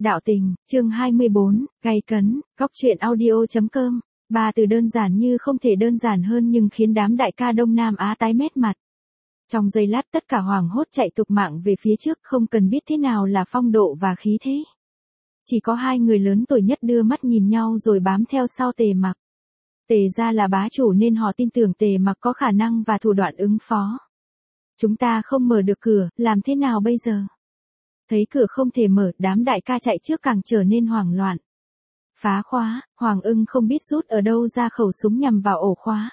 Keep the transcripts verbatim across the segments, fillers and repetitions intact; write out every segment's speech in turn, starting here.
Đạo tình, chương hai mươi bốn, gay cấn, góc truyện audio.com. Ba từ đơn giản như không thể đơn giản hơn nhưng khiến đám đại ca Đông Nam Á tái mét mặt. Trong giây lát tất cả hoảng hốt chạy tục mạng về phía trước, không cần biết thế nào là phong độ và khí thế. Chỉ có hai người lớn tuổi nhất đưa mắt nhìn nhau rồi bám theo sau Tề Mặc. Tề gia là bá chủ nên họ tin tưởng Tề Mặc có khả năng và thủ đoạn ứng phó. Chúng ta không mở được cửa, làm thế nào bây giờ? Thấy cửa không thể mở, đám đại ca chạy trước càng trở nên hoảng loạn. Phá khóa, Hoàng Ưng không biết rút ở đâu ra khẩu súng nhằm vào ổ khóa.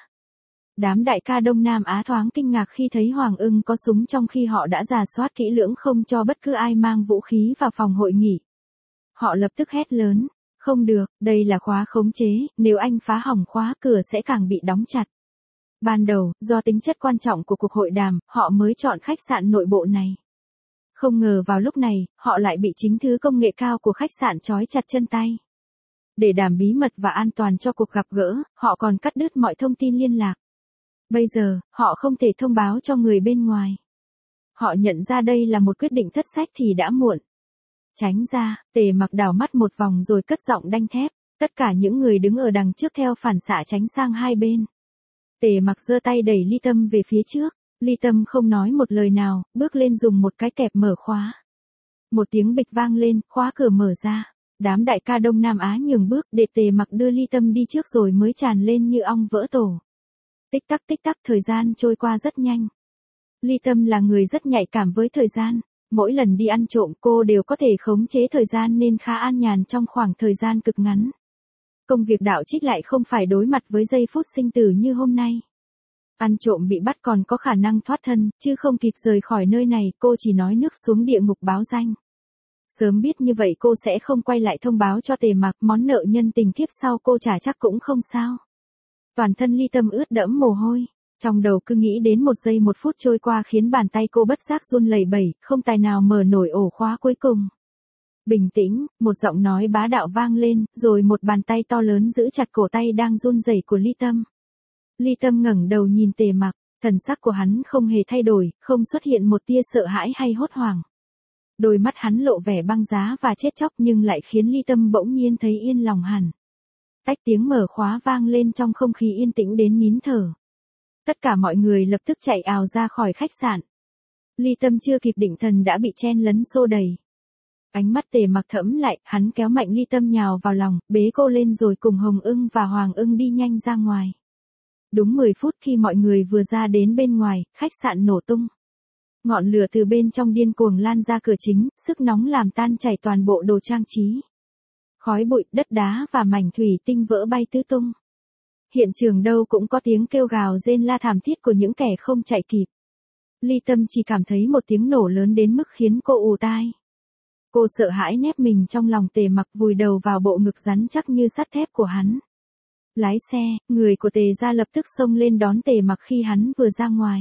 Đám đại ca Đông Nam Á thoáng kinh ngạc khi thấy Hoàng Ưng có súng trong khi họ đã rà soát kỹ lưỡng không cho bất cứ ai mang vũ khí vào phòng hội nghị. Họ lập tức hét lớn, không được, đây là khóa khống chế, nếu anh phá hỏng khóa cửa sẽ càng bị đóng chặt. Ban đầu, do tính chất quan trọng của cuộc hội đàm, họ mới chọn khách sạn nội bộ này. Không ngờ vào lúc này, họ lại bị chính thứ công nghệ cao của khách sạn trói chặt chân tay. Để đảm bí mật và an toàn cho cuộc gặp gỡ, họ còn cắt đứt mọi thông tin liên lạc. Bây giờ, họ không thể thông báo cho người bên ngoài. Họ nhận ra đây là một quyết định thất sách thì đã muộn. Tránh ra, Tề Mặc đảo mắt một vòng rồi cất giọng đanh thép. Tất cả những người đứng ở đằng trước theo phản xạ tránh sang hai bên. Tề Mặc giơ tay đẩy Ly Tâm về phía trước. Ly Tâm không nói một lời nào, bước lên dùng một cái kẹp mở khóa. Một tiếng bịch vang lên, khóa cửa mở ra. Đám đại ca Đông Nam Á nhường bước để Tề Mặc đưa Ly Tâm đi trước rồi mới tràn lên như ong vỡ tổ. Tích tắc tích tắc thời gian trôi qua rất nhanh. Ly Tâm là người rất nhạy cảm với thời gian. Mỗi lần đi ăn trộm cô đều có thể khống chế thời gian nên khá an nhàn trong khoảng thời gian cực ngắn. Công việc đạo trích lại không phải đối mặt với giây phút sinh tử như hôm nay. Ăn trộm bị bắt còn có khả năng thoát thân, chứ không kịp rời khỏi nơi này, cô chỉ nói nước xuống địa ngục báo danh. Sớm biết như vậy cô sẽ không quay lại thông báo cho Tề Mặc, món nợ nhân tình kiếp sau cô trả chắc cũng không sao. Toàn thân Ly Tâm ướt đẫm mồ hôi, trong đầu cứ nghĩ đến một giây một phút trôi qua khiến bàn tay cô bất giác run lẩy bẩy, không tài nào mở nổi ổ khóa cuối cùng. Bình tĩnh, một giọng nói bá đạo vang lên, rồi một bàn tay to lớn giữ chặt cổ tay đang run rẩy của Ly Tâm. Ly Tâm ngẩng đầu nhìn Tề Mặc, thần sắc của hắn không hề thay đổi, không xuất hiện một tia sợ hãi hay hốt hoảng. Đôi mắt hắn lộ vẻ băng giá và chết chóc nhưng lại khiến Ly Tâm bỗng nhiên thấy yên lòng hẳn. Tách tiếng mở khóa vang lên trong không khí yên tĩnh đến nín thở. Tất cả mọi người lập tức chạy ào ra khỏi khách sạn. Ly Tâm chưa kịp định thần đã bị chen lấn xô đầy. Ánh mắt Tề Mặc thẫm lại, hắn kéo mạnh Ly Tâm nhào vào lòng, bế cô lên rồi cùng Hồng Ưng và Hoàng Ưng đi nhanh ra ngoài. Đúng mười phút khi mọi người vừa ra đến bên ngoài, khách sạn nổ tung. Ngọn lửa từ bên trong điên cuồng lan ra cửa chính, sức nóng làm tan chảy toàn bộ đồ trang trí. Khói bụi, đất đá và mảnh thủy tinh vỡ bay tứ tung. Hiện trường đâu cũng có tiếng kêu gào rên la thảm thiết của những kẻ không chạy kịp. Ly Tâm chỉ cảm thấy một tiếng nổ lớn đến mức khiến cô ù tai. Cô sợ hãi nép mình trong lòng Tề Mặc, vùi đầu vào bộ ngực rắn chắc như sắt thép của hắn. Lái xe, người của Tề gia lập tức xông lên đón Tề Mặc khi hắn vừa ra ngoài.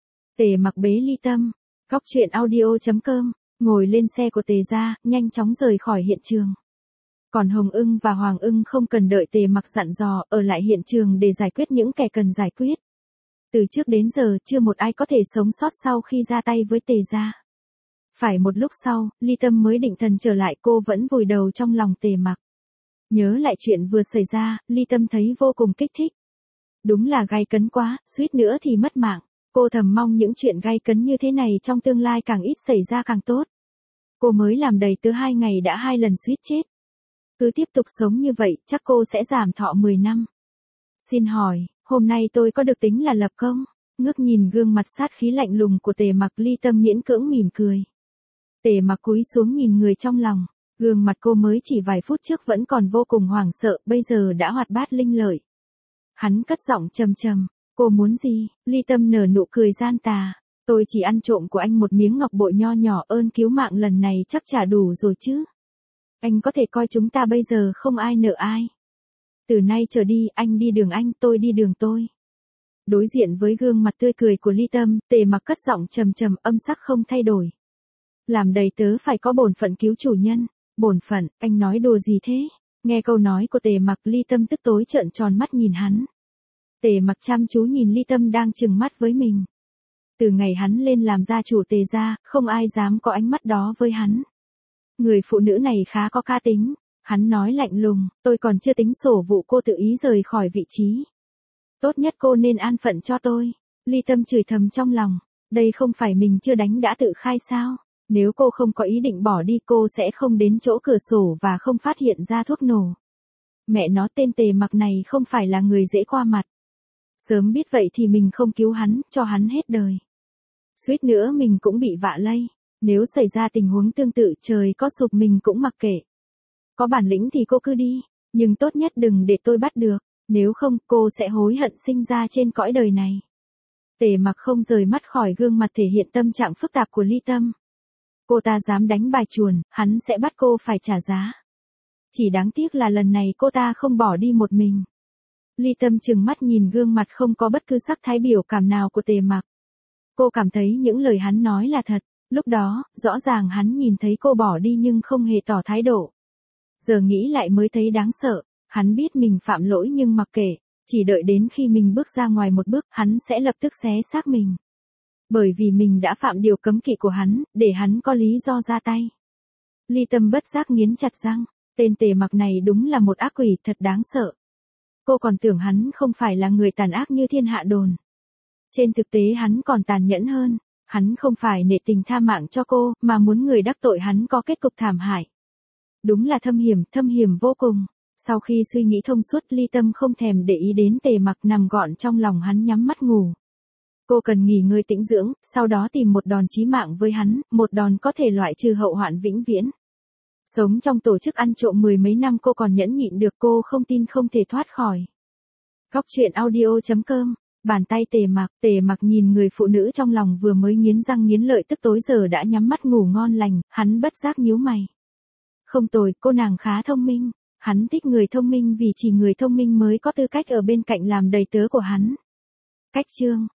Tề Mặc bế Ly Tâm, góc truyện audio.com, ngồi lên xe của Tề gia, nhanh chóng rời khỏi hiện trường. Còn Hồng Ưng và Hoàng Ưng không cần đợi Tề Mặc dặn dò, ở lại hiện trường để giải quyết những kẻ cần giải quyết. Từ trước đến giờ chưa một ai có thể sống sót sau khi ra tay với Tề gia. Phải một lúc sau, Ly Tâm mới định thần trở lại, cô vẫn vùi đầu trong lòng Tề Mặc. Nhớ lại chuyện vừa xảy ra, Ly Tâm thấy vô cùng kích thích. Đúng là gay cấn quá, suýt nữa thì mất mạng. Cô thầm mong những chuyện gay cấn như thế này trong tương lai càng ít xảy ra càng tốt. Cô mới làm đầy tớ hai ngày đã hai lần suýt chết. Cứ tiếp tục sống như vậy, chắc cô sẽ giảm thọ mười năm. Xin hỏi, hôm nay tôi có được tính là lập công? Ngước nhìn gương mặt sát khí lạnh lùng của Tề Mặc, Ly Tâm miễn cưỡng mỉm cười. Tề Mặc cúi xuống nhìn người trong lòng. Gương mặt cô mới chỉ vài phút trước vẫn còn vô cùng hoảng sợ, bây giờ đã hoạt bát linh lợi. Hắn cất giọng trầm trầm, cô muốn gì? Ly Tâm nở nụ cười gian tà. Tôi chỉ ăn trộm của anh một miếng ngọc bội nho nhỏ, ơn cứu mạng lần này chắc trả đủ rồi chứ. Anh có thể coi chúng ta bây giờ không ai nợ ai. Từ nay trở đi, anh đi đường anh, tôi đi đường tôi. Đối diện với gương mặt tươi cười của Ly Tâm, Tề Mặc cất giọng trầm trầm, âm sắc không thay đổi. Làm đầy tớ phải có bổn phận cứu chủ nhân. Bổn phận, anh nói đùa gì thế? Nghe câu nói của Tề Mặc, Ly Tâm tức tối trợn tròn mắt nhìn hắn. Tề Mặc chăm chú nhìn Ly Tâm đang trừng mắt với mình. Từ ngày hắn lên làm gia chủ Tề gia, không ai dám có ánh mắt đó với hắn. Người phụ nữ này khá có cá tính. Hắn nói lạnh lùng, tôi còn chưa tính sổ vụ cô tự ý rời khỏi vị trí. Tốt nhất cô nên an phận cho tôi. Ly Tâm chửi thầm trong lòng, đây không phải mình chưa đánh đã tự khai sao? Nếu cô không có ý định bỏ đi cô sẽ không đến chỗ cửa sổ và không phát hiện ra thuốc nổ. Mẹ nó, tên Tề Mặc này không phải là người dễ qua mặt. Sớm biết vậy thì mình không cứu hắn, cho hắn hết đời. Suýt nữa mình cũng bị vạ lây. Nếu xảy ra tình huống tương tự trời có sụp mình cũng mặc kệ. Có bản lĩnh thì cô cứ đi, nhưng tốt nhất đừng để tôi bắt được, nếu không cô sẽ hối hận sinh ra trên cõi đời này. Tề Mặc không rời mắt khỏi gương mặt thể hiện tâm trạng phức tạp của Ly Tâm. Cô ta dám đánh bài chuồn, hắn sẽ bắt cô phải trả giá. Chỉ đáng tiếc là lần này cô ta không bỏ đi một mình. Ly Tâm trừng mắt nhìn gương mặt không có bất cứ sắc thái biểu cảm nào của Tề Mặc. Cô cảm thấy những lời hắn nói là thật, lúc đó, rõ ràng hắn nhìn thấy cô bỏ đi nhưng không hề tỏ thái độ. Giờ nghĩ lại mới thấy đáng sợ, hắn biết mình phạm lỗi nhưng mặc kệ, chỉ đợi đến khi mình bước ra ngoài một bước, hắn sẽ lập tức xé xác mình. Bởi vì mình đã phạm điều cấm kỵ của hắn, để hắn có lý do ra tay. Ly Tâm bất giác nghiến chặt răng, tên Tề Mặc này đúng là một ác quỷ thật đáng sợ. Cô còn tưởng hắn không phải là người tàn ác như thiên hạ đồn. Trên thực tế hắn còn tàn nhẫn hơn, hắn không phải nể tình tha mạng cho cô, mà muốn người đắc tội hắn có kết cục thảm hại. Đúng là thâm hiểm, thâm hiểm vô cùng. Sau khi suy nghĩ thông suốt, Ly Tâm không thèm để ý đến Tề Mặc nằm gọn trong lòng hắn nhắm mắt ngủ. Cô cần nghỉ ngơi tĩnh dưỡng, sau đó tìm một đòn chí mạng với hắn, một đòn có thể loại trừ hậu hoạn vĩnh viễn. Sống trong tổ chức ăn trộm mười mấy năm cô còn nhẫn nhịn được, cô không tin không thể thoát khỏi. Góc truyện audio chấm com. Bàn tay Tề Mặc, Tề Mặc nhìn người phụ nữ trong lòng vừa mới nghiến răng nghiến lợi tức tối giờ đã nhắm mắt ngủ ngon lành, hắn bất giác nhíu mày. Không tồi, cô nàng khá thông minh. Hắn thích người thông minh vì chỉ người thông minh mới có tư cách ở bên cạnh làm đầy tớ của hắn. Cách chương